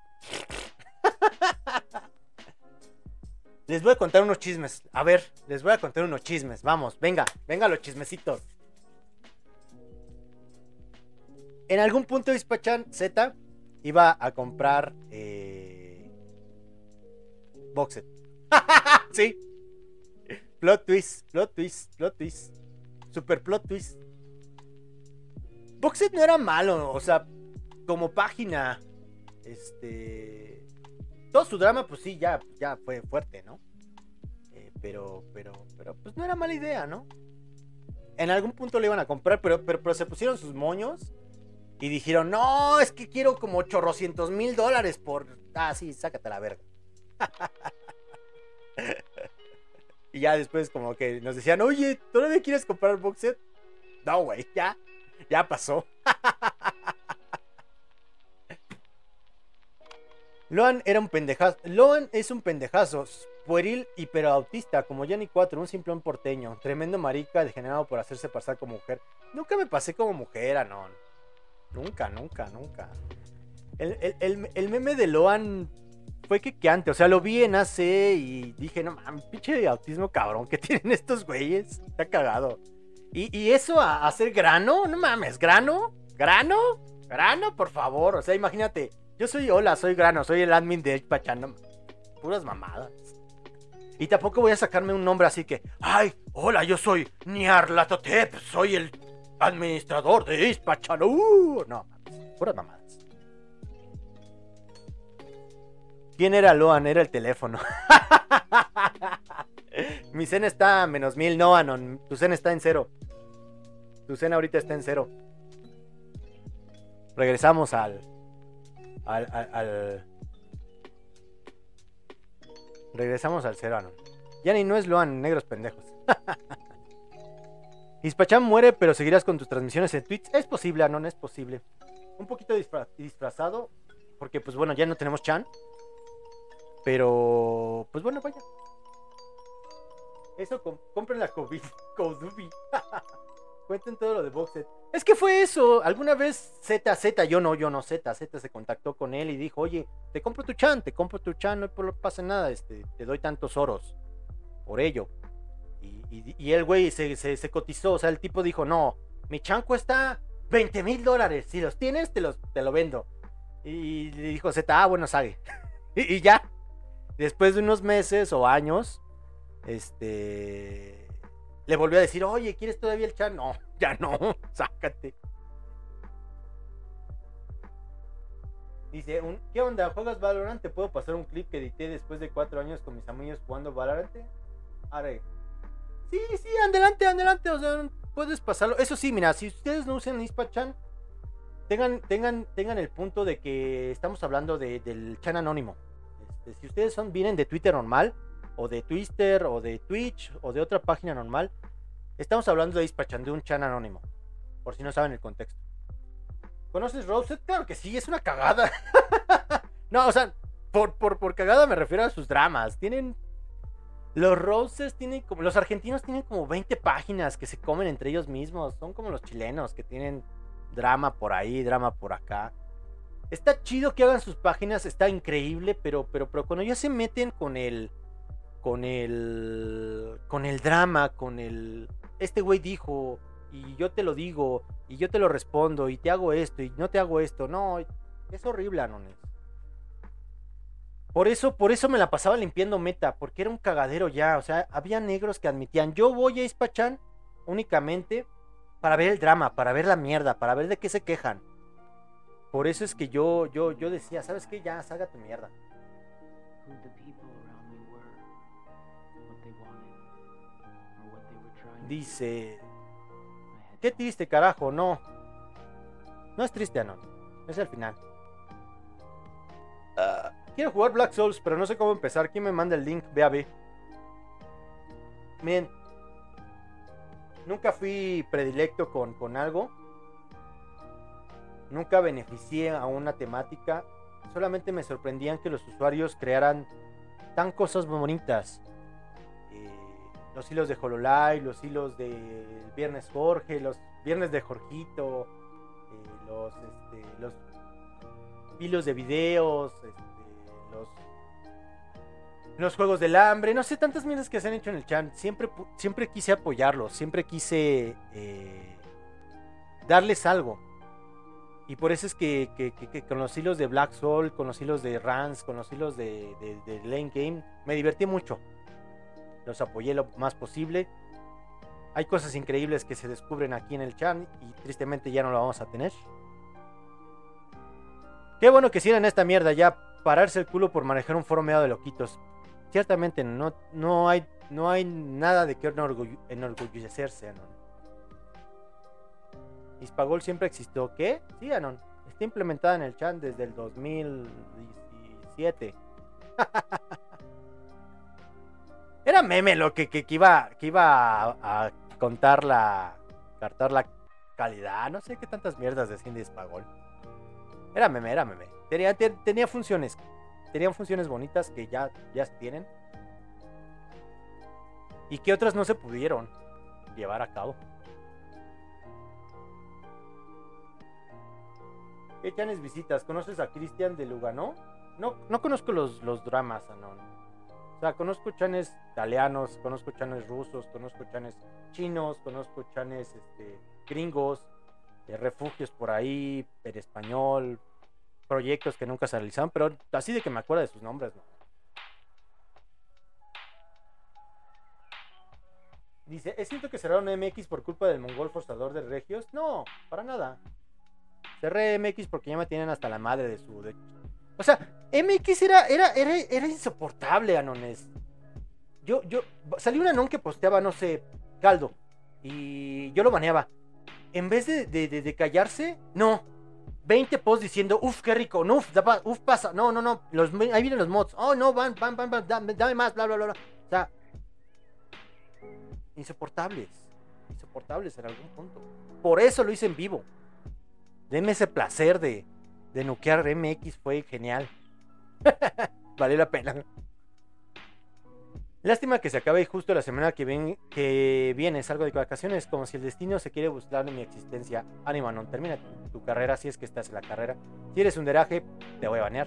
Les voy a contar unos chismes. A ver, les voy a contar unos chismes. Vamos, venga, venga los chismecitos. En algún punto Ispachan Z iba a comprar eh... Boxet. Sí. Plot twist, plot twist, plot twist. Super plot twist. Boxet no era malo, o sea, como página, este, todo su drama, pues sí, ya, ya fue fuerte, ¿no? Eh, pero, pero, pero, pues no era mala idea, ¿no? En algún punto le iban a comprar, pero, pero, pero se pusieron sus moños y dijeron, no, es que quiero como ochocientos mil dólares por, ah, sí, sácate la verga. Y ya después como que nos decían, oye, ¿todavía quieres comprar Boxet? No, güey, ya. Ya pasó. Loan era un pendejazo. Loan es un pendejazo. Pueril hiperautista, como Yanni cuatro, un simplón porteño. Tremendo marica, degenerado por hacerse pasar como mujer. Nunca me pasé como mujer, Anon. Nunca, nunca, nunca. El, el, el, el meme de Loan fue quequeante. O sea, lo vi en A C y dije, no mames, pinche autismo cabrón que tienen estos güeyes. Está cagado. Y, y eso a hacer grano, no mames, grano, grano, grano, por favor. O sea, imagínate, yo soy, hola, soy grano, soy el admin de Ispachan, no, puras mamadas. Y tampoco voy a sacarme un nombre así que, ay, hola, yo soy Nyarlathotep, soy el administrador de Ispachan. Uh, no, puras mamadas. ¿Quién era Loan? Era el teléfono. Mi cena está a menos mil, no, Anon. Tu cena está en cero. Tu cena ahorita está en cero. Regresamos al... Al... al, al... Regresamos al cero, Anon. Ya ni no es Loan, negros pendejos. Ispachan muere, pero seguirás con tus transmisiones en Twitch. Es posible, Anon, es posible. Un poquito disfra- disfrazado. Porque, pues bueno, ya no tenemos Chan. Pero... Pues bueno, vaya. Eso, com- compren la COVID, Kodubi. Cuenten todo lo de Boxet. Es que fue eso. Alguna vez Z, Z, yo no, yo no, Z, Z se contactó con él y dijo, oye, te compro tu Chan, te compro tu Chan, no pasa nada, este, te doy tantos oros por ello. Y, y, y el güey se, se, se cotizó, o sea, el tipo dijo, no, mi Chan cuesta veinte mil dólares, si los tienes, te, los, te lo vendo. Y le dijo Z, ah, bueno, sale. y, y ya, después de unos meses o años, este... le volvió a decir, oye, ¿quieres todavía el Chan? No, ya no, sácate. Dice, un, ¿qué onda? ¿Juegas Valorant? ¿Te puedo pasar un clip que edité después de cuatro años con mis amigos jugando Valorant? Are. Sí, sí, adelante, adelante. O sea, puedes pasarlo. Eso sí, mira, si ustedes no usan Ispachan, tengan, tengan, tengan el punto de que estamos hablando de, del chan anónimo. Este, si ustedes son, vienen de Twitter normal, o de Twitter, o de Twitch, o de otra página normal, estamos hablando de Ispachan, de un chan anónimo. Por si no saben el contexto. ¿Conoces Roasted? Claro que sí, es una cagada. No, o sea, por, por, por cagada me refiero a sus dramas. Tienen... Los Roasters tienen como... Los argentinos tienen como veinte páginas que se comen entre ellos mismos. Son como los chilenos que tienen drama por ahí, drama por acá. Está chido que hagan sus páginas, está increíble, pero, pero, pero cuando ya se meten con el... Con el... Con el drama, con el... Este güey dijo... Y yo te lo digo, y yo te lo respondo, y te hago esto, y no te hago esto. No, es horrible, Anones. Por eso, por eso me la pasaba limpiando meta, porque era un cagadero ya. O sea, había negros que admitían, yo voy a Ispachan únicamente para ver el drama, para ver la mierda, para ver de qué se quejan. Por eso es que yo, yo, yo decía, ¿sabes qué? Ya, salga tu mierda. Dice... Qué triste, carajo, no. No es triste, Anon. Es el final. Uh, quiero jugar Black Souls, pero no sé cómo empezar. ¿Quién me manda el link? Ve a ver. Miren. Nunca fui predilecto con, con algo. Nunca beneficié a una temática. Solamente me sorprendían que los usuarios crearan tan cosas bonitas. Los hilos de Hololive, los hilos de Viernes Jorge, los Viernes de Jorgito, eh, los, este, los hilos de videos, este, los, los juegos del hambre, no sé, tantas mierdas que se han hecho en el chat. Siempre, siempre quise apoyarlos, siempre quise eh, darles algo. Y por eso es que, que, que, que con los hilos de Black Soul, con los hilos de Rans, con los hilos de, de, de Lane Game, me divertí mucho. Los apoyé lo más posible. Hay cosas increíbles que se descubren aquí en el chat y tristemente ya no lo vamos a tener. Qué bueno que hicieran esta mierda ya, pararse el culo por manejar un foro medio de loquitos. Ciertamente no, no, hay, no hay nada de que enorgull enorgullecerse, Anon. Hispagol siempre existió. ¿Qué? Sí, Anon. Está implementada en el chat desde el dos mil diecisiete. Era meme lo que, que, que iba, que iba a, a contar la cartar la calidad. No sé qué tantas mierdas decían de Hispagol. Era meme, era meme. Tenía, tenía funciones. Tenían funciones bonitas que ya, ya tienen. Y que otras no se pudieron llevar a cabo. ¿Qué chanes visitas? ¿Conoces a Cristian de Lugano? No, no conozco los, los dramas, Anon. O sea, conozco chanes italianos, conozco chanes rusos, conozco chanes chinos, conozco chanes este, gringos, de refugios por ahí, en español, proyectos que nunca se realizaron, pero así de que me acuerdo de sus nombres, ¿no? Dice, ¿es cierto que cerraron M X por culpa del mongol forzador de regios? No, para nada. Cerré M X porque ya me tienen hasta la madre de su... De... O sea, M X era, era, era, era insoportable, Anones. Yo, yo, salió un Anon que posteaba, no sé, caldo. Y yo lo baneaba. En vez de, de, de, de callarse, no. veinte posts diciendo, uff, qué rico, no, uff, uf, pasa. No, no, no, los, ahí vienen los mods. Oh, no, van, van, van, van, dame, dame más, bla, bla, bla, bla. O sea, insoportables. Insoportables en algún punto. Por eso lo hice en vivo. Denme ese placer de... de nukear M X, fue genial. Valió la pena. Lástima que se acabe justo la semana que, ven, que viene. Salgo de vacaciones, como si el destino se quiere burlar de mi existencia. Ánimo, Anon, termina tu, tu carrera si es que estás en la carrera. Si eres un deraje, te voy a banear.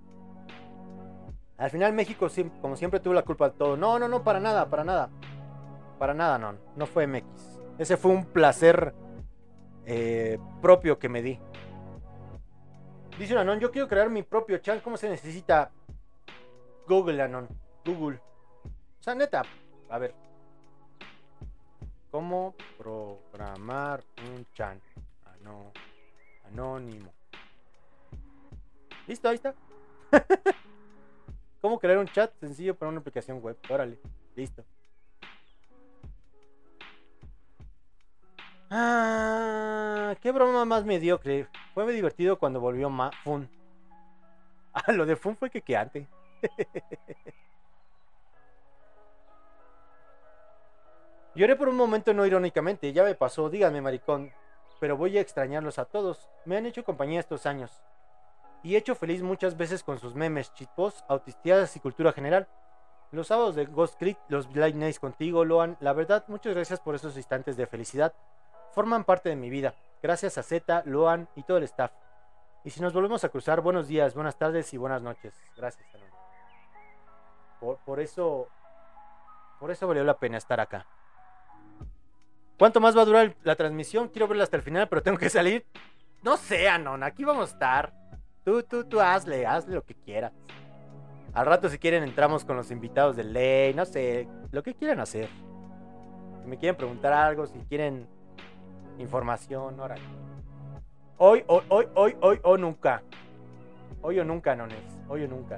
Al final México, como siempre, tuvo la culpa de todo. No, no, no, para nada, para nada. Para nada, no. No fue M X. Ese fue un placer eh, propio que me di. Dice un Anon, yo quiero crear mi propio chat. ¿Cómo se necesita? Google, Anon. Google. O sea, neta. A ver. ¿Cómo programar un chat? Ano, anónimo. Listo, ahí está. ¿Cómo crear un chat sencillo para una aplicación web? Órale, listo. Ah, qué broma más mediocre. Fue muy divertido cuando volvió Ma Fun. Ah, lo de Fun fue quequeante. Lloré por un momento no irónicamente, ya me pasó, díganme maricón, pero voy a extrañarlos a todos. Me han hecho compañía estos años. Y he hecho feliz muchas veces con sus memes, chitposts, autisteadas y cultura general. Los sábados de Ghost Creek, los Blind Nights contigo, Loan. La verdad, muchas gracias por esos instantes de felicidad. Forman parte de mi vida. Gracias a Z, Loan y todo el staff. Y si nos volvemos a cruzar, buenos días, buenas tardes y buenas noches. Gracias, Aaron. Por, por eso... Por eso valió la pena estar acá. ¿Cuánto más va a durar la transmisión? Quiero verla hasta el final, pero tengo que salir. No sé, Anon, aquí vamos a estar. Tú, tú, tú hazle, hazle lo que quieras. Al rato si quieren entramos con los invitados de ley, no sé, lo que quieran hacer. Si me quieren preguntar algo, si quieren información, órale. Hoy, hoy, hoy, hoy, hoy o nunca. Hoy o nunca, Nones. Hoy o nunca.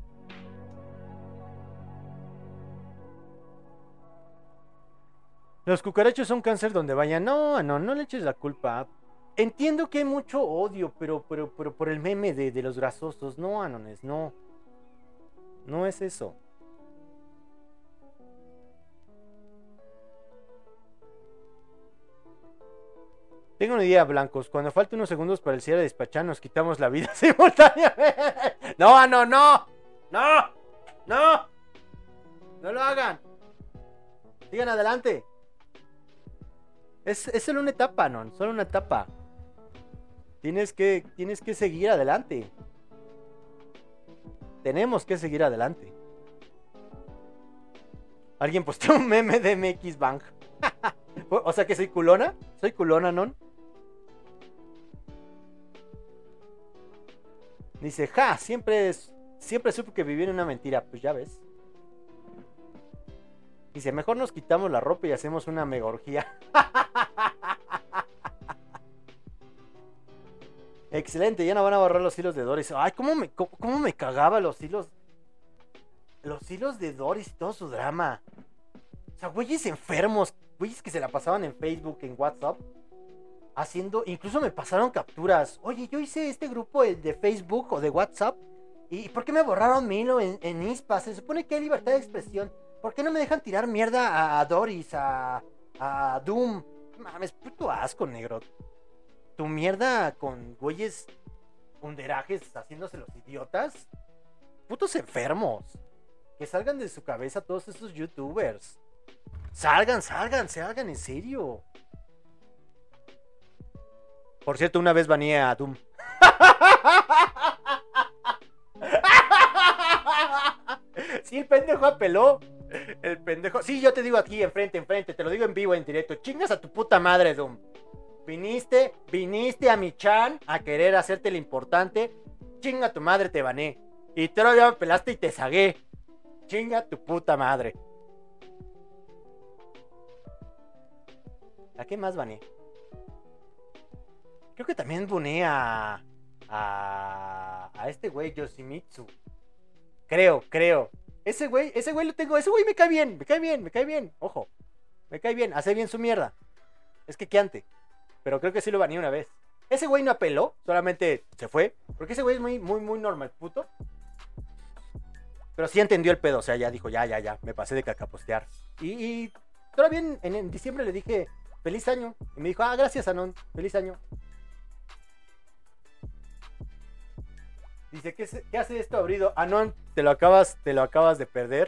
Los cucarachos son cáncer donde vayan. No, no, no le eches la culpa. Entiendo que hay mucho odio, pero, pero, pero por el meme de, de los grasosos. No, Anones, no. No es eso. Tengo una idea, blancos. Cuando falte unos segundos para el cierre de despachar, nos quitamos la vida simultáneamente. No, no, no. No. No. No lo hagan. Sigan adelante. Es, es solo una etapa, ¿no? Solo una etapa. Tienes que, tienes que seguir adelante. Tenemos que seguir adelante. Alguien posteó un meme de M X Bank. O sea que soy culona. Soy culona, ¿no? Dice, ja, siempre, es, siempre supe que viví en una mentira. Pues ya ves. Dice, mejor nos quitamos la ropa y hacemos una mega orgía. Excelente, ya no van a borrar los hilos de Doris. Ay, cómo me, cómo, cómo me cagaba los hilos. Los hilos de Doris y todo su drama. O sea, güeyes enfermos. Güeyes que se la pasaban en Facebook, en WhatsApp. Haciendo, incluso me pasaron capturas. Oye, yo hice este grupo de Facebook o de WhatsApp. ¿Y por qué me borraron mi hilo en, en ISPA? Se supone que hay libertad de expresión. ¿Por qué no me dejan tirar mierda a, a Doris, a, a Doom? Mames, puto asco, negro. Tu mierda con güeyes underajes haciéndose los idiotas. Putos enfermos. Que salgan de su cabeza todos esos youtubers. Salgan, salgan, salgan, en serio. Por cierto, una vez baneé a Doom. Sí, el pendejo apeló. El pendejo. Sí, yo te digo aquí, enfrente, enfrente. Te lo digo en vivo, en directo. Chingas a tu puta madre, Doom. Viniste, viniste a mi chan a querer hacerte lo importante. Chinga tu madre, te bané. Y todavía me pelaste y te zagué. Chinga tu puta madre. ¿A qué más bané? Creo que también bané a... A... A este güey, Yoshimitsu. Creo, creo. Ese güey, ese güey lo tengo. Ese güey me cae bien, me cae bien, me cae bien. Ojo, me cae bien, hace bien su mierda. Es que queante. Pero creo que sí lo baneé una vez. Ese güey no apeló, solamente se fue. Porque ese güey es muy, muy, muy normal, puto. Pero sí entendió el pedo, o sea, ya dijo, ya, ya, ya, me pasé de cacapostear. Y, y todavía en, en, en diciembre le dije, feliz año. Y me dijo, ah, gracias, Anon, feliz año. Dice, ¿qué, ¿qué hace esto abrido? Anon, te lo acabas, te lo acabas de perder.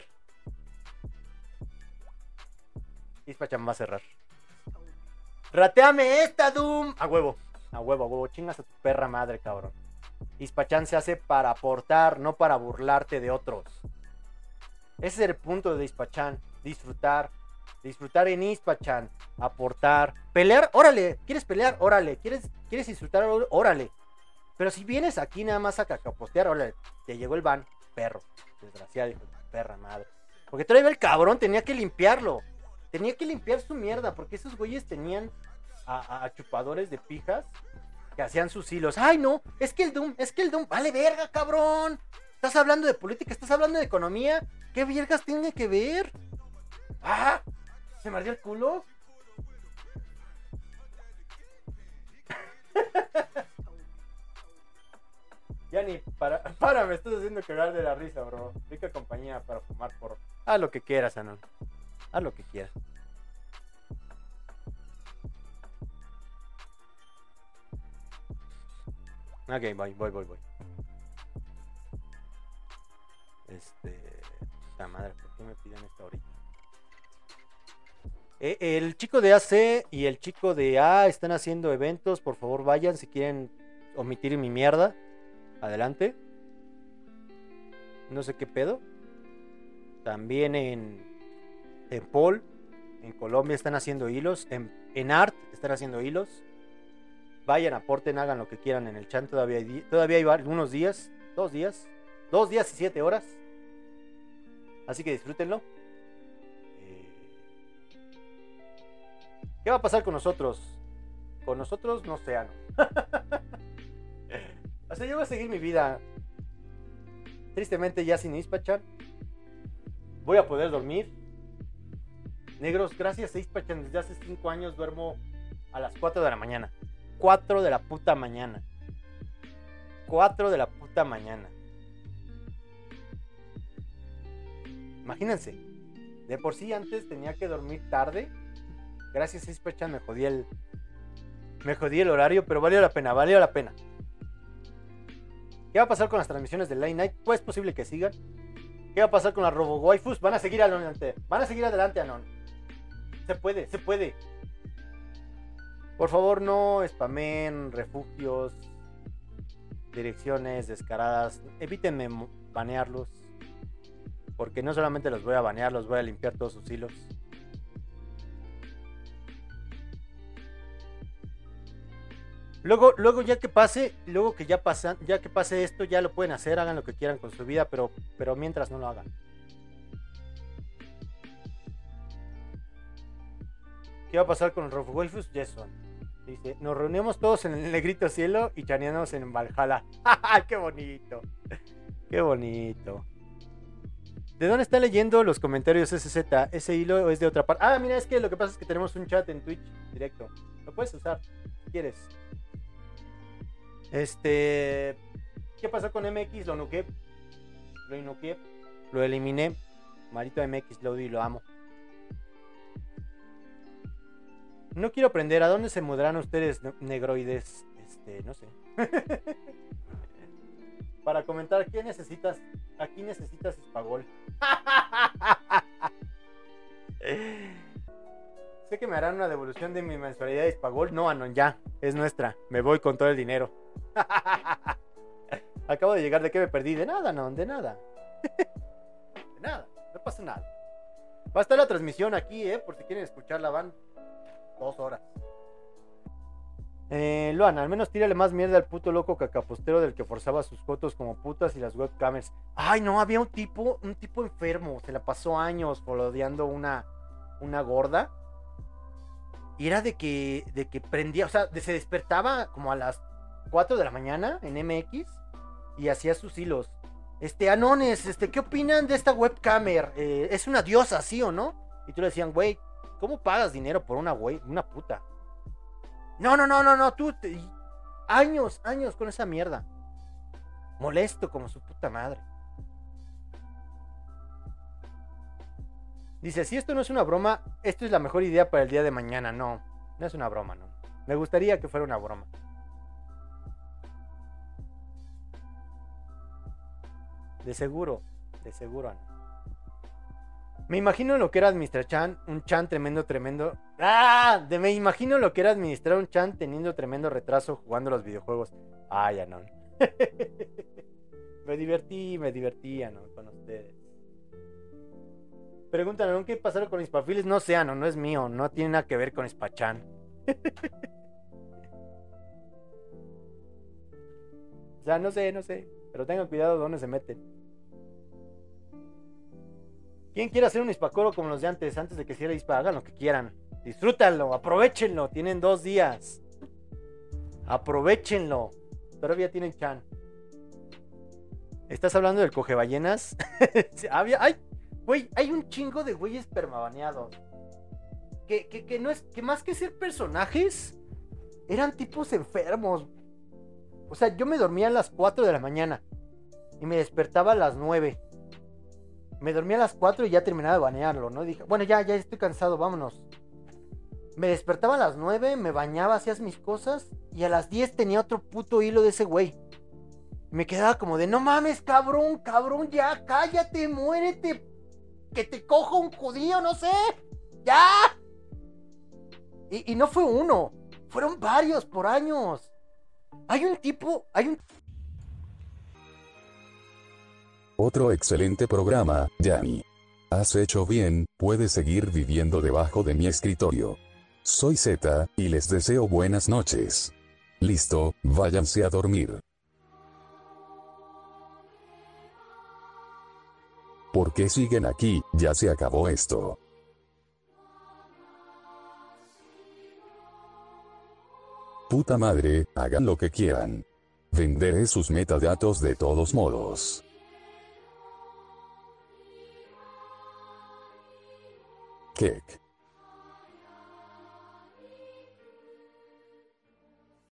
Ispacham va a cerrar. ¡Rateame esta, Doom! A huevo, a huevo, a huevo. Chingas a tu perra madre, cabrón. Ispachan se hace para aportar, no para burlarte de otros. Ese es el punto de Ispachan. Disfrutar. Disfrutar en Ispachan. Aportar. Pelear, órale. ¿Quieres pelear? Órale. ¿Quieres, ¿quieres disfrutar? Órale. Pero si vienes aquí nada más a cacapostear, órale. Te llegó el ban. Perro. Desgraciado, hijo de perra madre. Porque todavía el cabrón tenía que limpiarlo. Tenía que limpiar su mierda, porque esos güeyes tenían a, a, a chupadores de pijas que hacían sus hilos. Ay, no, es que el Doom, es que el Doom, vale verga, cabrón. Estás hablando de política, estás hablando de economía. ¿Qué vergas tiene que ver? Ah, ¿se me ardió el culo? Ya ni para, para, me estás haciendo cagar de la risa, bro. Rica compañía para fumar por. Haz lo que quieras, Anon. Haz lo que quieras. Ok, voy, voy, voy, voy. Este. Puta madre, ¿por qué me piden esto ahorita? Eh, el chico de A C y el chico de A están haciendo eventos. Por favor, vayan si quieren omitir mi mierda. Adelante. No sé qué pedo. También en en Paul, en Colombia están haciendo hilos. En, en Art están haciendo hilos. Vayan, aporten, hagan lo que quieran en el chat. Todavía hay, todavía hay algunos días. Dos días. Dos días y siete horas. Así que disfrútenlo. Eh, ¿Qué va a pasar con nosotros? Con nosotros no sé, no. O sea, yo voy a seguir mi vida. Tristemente ya sin Ispachan. Voy a poder dormir. Negros, gracias a Ispachan desde hace cinco años duermo a las cuatro de la mañana. cuatro de la puta mañana. cuatro de la puta mañana. Imagínense. De por sí antes tenía que dormir tarde. Gracias a Ispachan me jodí el Me jodí el horario, pero valió la pena, valió la pena. ¿Qué va a pasar con las transmisiones de Late Night? Pues es posible que sigan. ¿Qué va a pasar con las Robo Waifus? Van a seguir adelante. Van a seguir adelante, Anon. Se puede, se puede. Por favor, no spamen refugios, direcciones descaradas. Evítenme banearlos. Porque no solamente los voy a banear, los voy a limpiar todos sus hilos. Luego, luego ya que pase, luego que ya pasan, ya que pase esto, ya lo pueden hacer, hagan lo que quieran con su vida, pero, pero mientras no lo hagan. ¿Qué va a pasar con los Rough Waifus? Jason dice, nos reunimos todos en el negrito cielo y chaneamos en Valhalla. ¡Qué bonito! ¡Qué bonito! ¿De dónde está leyendo los comentarios S Z? ¿Ese hilo es de otra parte? Ah, mira, es que lo que pasa es que tenemos un chat en Twitch directo. Lo puedes usar, si quieres. Este... ¿Qué pasó con M X? Lo nuqué. Lo inuqué. Lo eliminé. Marito M X, lo odio y lo amo. No quiero aprender. ¿A dónde se mudarán ustedes, negroides? Este, no sé. Para comentar, ¿qué necesitas? Aquí necesitas espagol. Sé que me harán una devolución de mi mensualidad de espagol. No, Anon, ya. Es nuestra. Me voy con todo el dinero. Acabo de llegar. ¿De qué me perdí? De nada, Anon, de nada. De nada. No pasa nada. Va a estar la transmisión aquí, eh. Por si quieren escucharla, van dos horas. Eh, Luan, al menos tírale más mierda al puto loco cacapostero del que forzaba sus fotos como putas y las webcamers. Ay, no, había un tipo, un tipo enfermo. Se la pasó años folodeando una, una gorda. Y era de que, de que prendía, o sea, de, se despertaba como a las cuatro de la mañana en M X y hacía sus hilos. Este, Anones, este, ¿qué opinan de esta webcamer? Eh, ¿Es una diosa, sí o no? Y tú le decían, güey, ¿cómo pagas dinero por una güey, una puta? No, no, no, no, no, tú, te... años, años con esa mierda. Molesto como su puta madre. Dice, si esto no es una broma, esto es la mejor idea para el día de mañana. No, no es una broma, no. Me gustaría que fuera una broma. De seguro, de seguro, no. Me imagino lo que era administrar Chan, un Chan tremendo, tremendo. ¡Ah! De, me imagino lo que era administrar un Chan teniendo tremendo retraso jugando los videojuegos. Ay, Anon. Me divertí, me divertí, Anon, con ustedes. Preguntan, ¿no? ¿Qué pasaron con Ispafiles? No sé, no, no es mío, no tiene nada que ver con Ispachan. O sea, no sé, no sé, pero tengan cuidado de dónde se meten. ¿Quién quiere hacer un Ispacoro como los de antes? Antes de que cierre Ispa, hagan lo que quieran. Disfrútanlo, aprovechenlo, tienen dos días. Aprovechenlo. Todavía tienen chan. ¿Estás hablando del coge ballenas? Había, ay, güey, hay un chingo de güeyes permabaneados. Que, que, que no es, que más que ser personajes, eran tipos enfermos. O sea, yo me dormía a las cuatro de la mañana y me despertaba a las nueve. Me dormía a las cuatro y ya terminaba de banearlo, ¿no? Y dije, bueno, ya, ya estoy cansado, vámonos. Me despertaba a las nueve, me bañaba, hacías mis cosas y a las diez tenía otro puto hilo de ese güey. Me quedaba como de, no mames, cabrón, cabrón, ya, cállate, muérete. Que te coja un judío, no sé. ¡Ya! Y, y no fue uno, fueron varios por años. Hay un tipo, hay un... Otro excelente programa, Yanni. Has hecho bien, puedes seguir viviendo debajo de mi escritorio. Soy Z, y les deseo buenas noches. Listo, váyanse a dormir. ¿Por qué siguen aquí? Ya se acabó esto. Puta madre, hagan lo que quieran. Venderé sus metadatos de todos modos. Kek.